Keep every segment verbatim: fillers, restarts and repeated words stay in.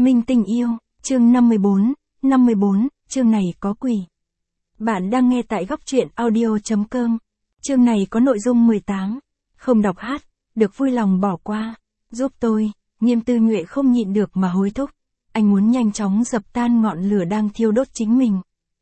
Minh tình yêu, chương năm mươi bốn, năm mươi bốn, chương này có quỷ. Bạn đang nghe tại góc truyện audio.com. Chương này có nội dung mười tám. Không đọc hát, được vui lòng bỏ qua. Giúp tôi, Nghiêm Tư Nhuệ không nhịn được mà hối thúc. Anh muốn nhanh chóng dập tan ngọn lửa đang thiêu đốt chính mình.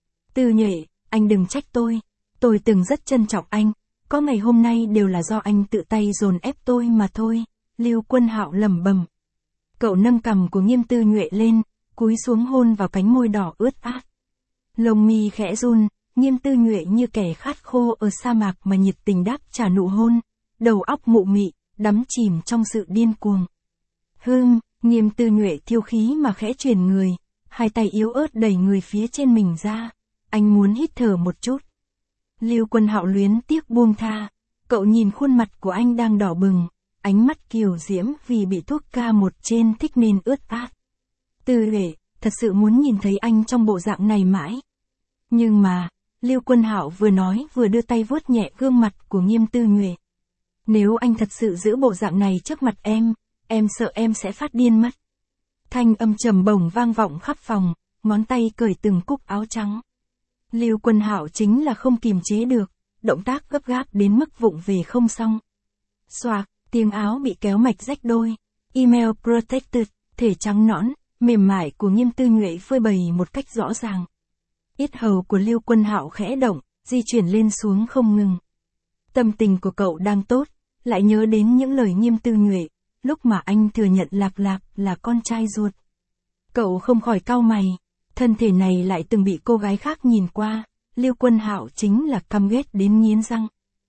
Tư Nhuệ, anh đừng trách tôi. Tôi từng rất trân trọng anh. Có ngày hôm nay đều là do anh tự tay dồn ép tôi mà thôi. Lưu Quân Hạo lẩm bẩm. Cậu nâng cằm của Nghiêm Tư Nhuệ lên, cúi xuống hôn vào cánh môi đỏ ướt át. Lông mi khẽ run, Nghiêm Tư Nhuệ như kẻ khát khô ở sa mạc mà nhiệt tình đáp trả nụ hôn, đầu óc mụ mị, đắm chìm trong sự điên cuồng. Hương, Nghiêm Tư Nhuệ thiêu khí mà khẽ chuyển người, hai tay yếu ớt đẩy người phía trên mình ra. Anh muốn hít thở một chút. Lưu Quân Hạo luyến tiếc buông tha, cậu nhìn khuôn mặt của anh đang đỏ bừng, ánh mắt kiều diễm vì bị thuốc ca một trên thích nên ướt át. Tư Nhuệ, thật sự muốn nhìn thấy anh trong bộ dạng này mãi. Nhưng mà, Lưu Quân Hạo vừa nói vừa đưa tay vuốt nhẹ gương mặt của Nghiêm Tư Nhuệ. Nếu anh thật sự giữ bộ dạng này trước mặt em, em sợ em sẽ phát điên mất. Thanh âm trầm bổng vang vọng khắp phòng, ngón tay cởi từng cúc áo trắng. Lưu Quân Hạo chính là không kìm chế được, động tác gấp gáp đến mức vụng về không xong. Xoạc, tiếng áo bị kéo mạch rách đôi. Email protected, thể trắng nõn, mềm mại của Nghiêm Tư Nhuệ phơi bày một cách rõ ràng. Yết hầu của Lưu Quân Hạo khẽ động, di chuyển lên xuống không ngừng. Tâm tình của cậu đang tốt, lại nhớ đến những lời Nghiêm Tư Nhuệ, lúc mà anh thừa nhận Lạp Lạp là con trai ruột. Cậu không khỏi cau mày, thân thể này lại từng bị cô gái khác nhìn qua, Lưu Quân Hạo chính là căm ghét đến nghiến răng.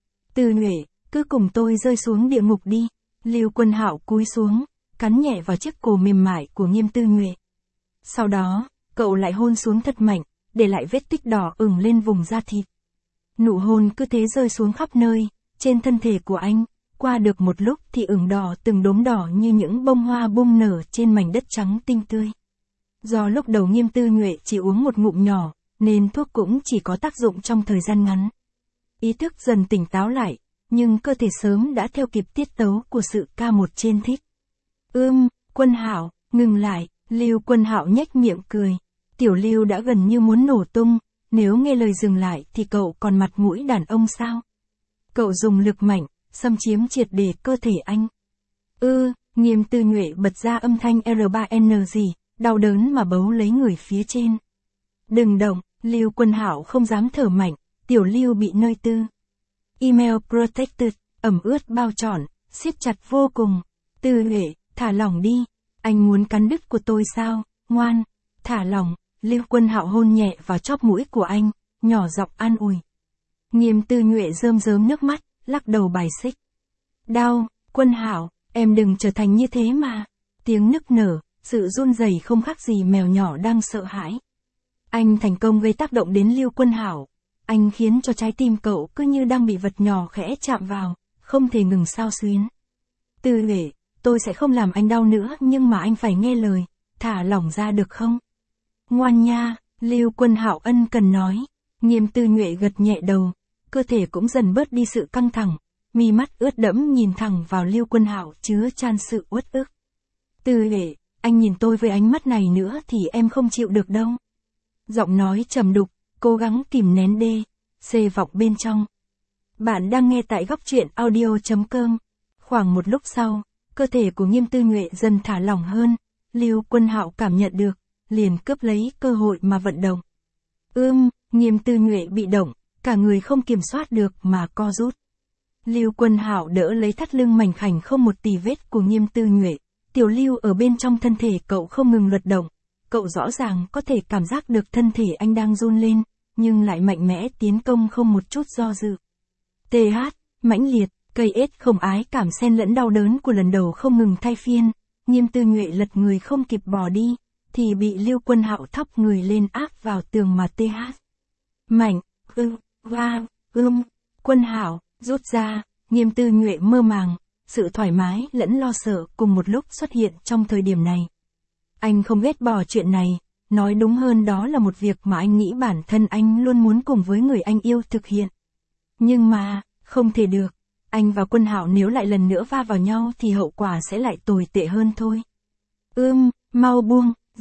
Tư Nhuệ, cứ cùng tôi rơi xuống địa ngục đi. Lưu Quân Hạo cúi xuống, cắn nhẹ vào chiếc cổ mềm mại của Nghiêm Tư Nhuệ. Sau đó, cậu lại hôn xuống thật mạnh, để lại vết tích đỏ ửng lên vùng da thịt. Nụ hôn cứ thế rơi xuống khắp nơi, trên thân thể của anh, qua được một lúc thì ửng đỏ từng đốm đỏ như những bông hoa bung nở trên mảnh đất trắng tinh tươi. Do lúc đầu Nghiêm Tư Nhuệ chỉ uống một ngụm nhỏ, nên thuốc cũng chỉ có tác dụng trong thời gian ngắn. Ý thức dần tỉnh táo lại, nhưng cơ thể sớm đã theo kịp tiết tấu của sự ca một trên thích. Ưm, Quân Hạo, ngừng lại, Lưu Quân Hạo nhếch miệng cười. Tiểu Lưu đã gần như muốn nổ tung, nếu nghe lời dừng lại thì cậu còn mặt mũi đàn ông sao? Cậu dùng lực mạnh, xâm chiếm triệt để cơ thể anh. Ư, Nghiêm Tư Nhuệ bật ra âm thanh R ba N gì, đau đớn mà bấu lấy người phía trên. Đừng động, Lưu Quân Hạo không dám thở mạnh, Tiểu Lưu bị nơi tư. Email protected, ẩm ướt bao trọn, siết chặt vô cùng. Tư Nhuệ, thả lỏng đi, anh muốn cắn đứt của tôi sao, ngoan, thả lỏng. Lưu Quân Hạo hôn nhẹ vào chóp mũi của anh, nhỏ giọng an ủi. Nghiêm Tư Nhuệ rơm rớm nước mắt, lắc đầu bài xích. Đau, Quân Hạo, em đừng trở thành như thế mà. Tiếng nức nở, sự run rẩy không khác gì mèo nhỏ đang sợ hãi. Anh thành công gây tác động đến Lưu Quân Hạo. Anh khiến cho trái tim cậu cứ như đang bị vật nhỏ khẽ chạm vào, không thể ngừng xao xuyến. Tư Nhuệ, tôi sẽ không làm anh đau nữa nhưng mà anh phải nghe lời, thả lỏng ra được không? Ngoan nha, Lưu Quân Hạo ân cần nói. Nghiêm Tư Nhuệ gật nhẹ đầu, cơ thể cũng dần bớt đi sự căng thẳng, mi mắt ướt đẫm nhìn thẳng vào Lưu Quân Hạo chứa chan sự uất ức. Tư Nhuệ, anh nhìn tôi với ánh mắt này nữa thì em không chịu được đâu. Giọng nói trầm đục, cố gắng kìm nén đê, xê vọng bên trong. Bạn đang nghe tại góc truyện audio.com. Khoảng một lúc sau, cơ thể của Nghiêm Tư Nhuệ dần thả lỏng hơn, Lưu Quân Hạo cảm nhận được, liền cướp lấy cơ hội mà vận động. Ưm, Nghiêm Tư Nhuệ bị động, cả người không kiểm soát được mà co rút. Lưu Quân Hạo đỡ lấy thắt lưng mảnh khảnh không một tì vết của Nghiêm Tư Nhuệ. Tiểu Lưu ở bên trong thân thể cậu không ngừng luật động, cậu rõ ràng có thể cảm giác được thân thể anh đang run lên, nhưng lại mạnh mẽ tiến công không một chút do dự. tê hát, mãnh liệt, cây ết không ái cảm xen lẫn đau đớn của lần đầu không ngừng thay phiên, Nghiêm Tư Nhuệ lật người không kịp bò đi, thì bị Lưu Quân Hạo thóc người lên áp vào tường mà tê hát. Mạnh, ư, va, ưm, Quân Hạo, rút ra, Nghiêm Tư Nhuệ mơ màng, sự thoải mái lẫn lo sợ cùng một lúc xuất hiện trong thời điểm này. Anh không ghét bỏ chuyện này, nói đúng hơn đó là một việc mà anh nghĩ bản thân anh luôn muốn cùng với người anh yêu thực hiện. Nhưng mà, không thể được, anh và Quân Hạo nếu lại lần nữa va vào nhau thì hậu quả sẽ lại tồi tệ hơn thôi. Ưm, mau buông,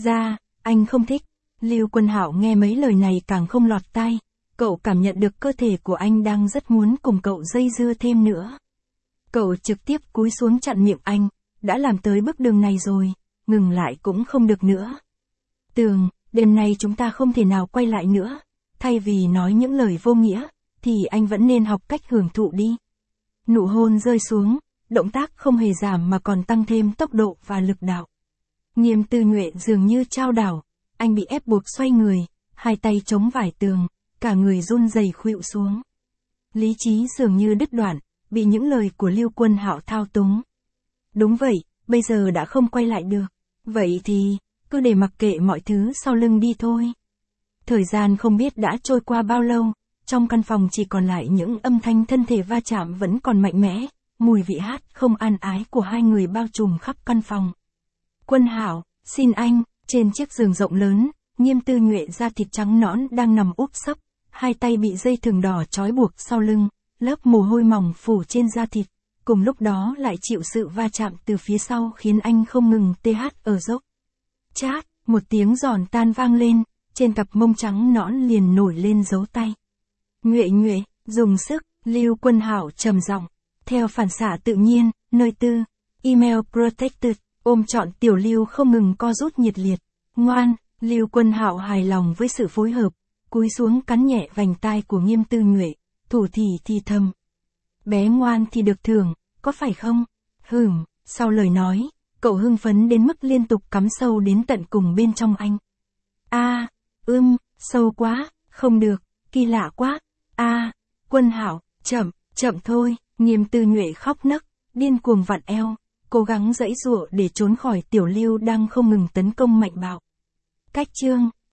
ra, anh không thích. Lưu Quân Hạo nghe mấy lời này càng không lọt tai, cậu cảm nhận được cơ thể của anh đang rất muốn cùng cậu dây dưa thêm nữa. Cậu trực tiếp cúi xuống chặn miệng anh, đã làm tới bước đường này rồi, ngừng lại cũng không được nữa. Tường, đêm nay chúng ta không thể nào quay lại nữa, thay vì nói những lời vô nghĩa, thì anh vẫn nên học cách hưởng thụ đi. Nụ hôn rơi xuống, động tác không hề giảm mà còn tăng thêm tốc độ và lực đạo. Nghiêm Tư Nhuệ dường như trao đảo, anh bị ép buộc xoay người, hai tay chống vải tường, cả người run rẩy khuỵu xuống. Lý trí dường như đứt đoạn, bị những lời của Lưu Quân Hạo thao túng. Đúng vậy, bây giờ đã không quay lại được. Vậy thì, cứ để mặc kệ mọi thứ sau lưng đi thôi. Thời gian không biết đã trôi qua bao lâu, trong căn phòng chỉ còn lại những âm thanh thân thể va chạm vẫn còn mạnh mẽ, mùi vị hát không an ái của hai người bao trùm khắp căn phòng. Quân Hạo, xin anh, trên chiếc giường rộng lớn, Nghiêm Tư Nhuệ da thịt trắng nõn đang nằm úp sấp, hai tay bị dây thừng đỏ trói buộc sau lưng, lớp mồ hôi mỏng phủ trên da thịt, cùng lúc đó lại chịu sự va chạm từ phía sau khiến anh không ngừng tê hát ở dốc. Chát, một tiếng giòn tan vang lên, trên cặp mông trắng nõn liền nổi lên dấu tay. Nhuệ Nhuệ, dùng sức, Lưu Quân Hạo trầm giọng, theo phản xạ tự nhiên, nơi tư, email protected, ôm trọn Tiểu Lưu không ngừng co rút nhiệt liệt. Ngoan, Lưu Quân Hạo hài lòng với sự phối hợp, cúi xuống cắn nhẹ vành tai của Nghiêm Tư Nhuệ, thủ thỉ thì thầm. Bé ngoan thì được thưởng, có phải không? Hửm, sau lời nói, cậu hưng phấn đến mức liên tục cắm sâu đến tận cùng bên trong anh. A, à, ưm, sâu quá, không được, kỳ lạ quá. A, à, Quân Hạo, chậm, chậm thôi. Nghiêm Tư Nhuệ khóc nấc, điên cuồng vặn eo, cố gắng giãy giụa để trốn khỏi Tiểu Lưu đang không ngừng tấn công mạnh bạo. Cách chương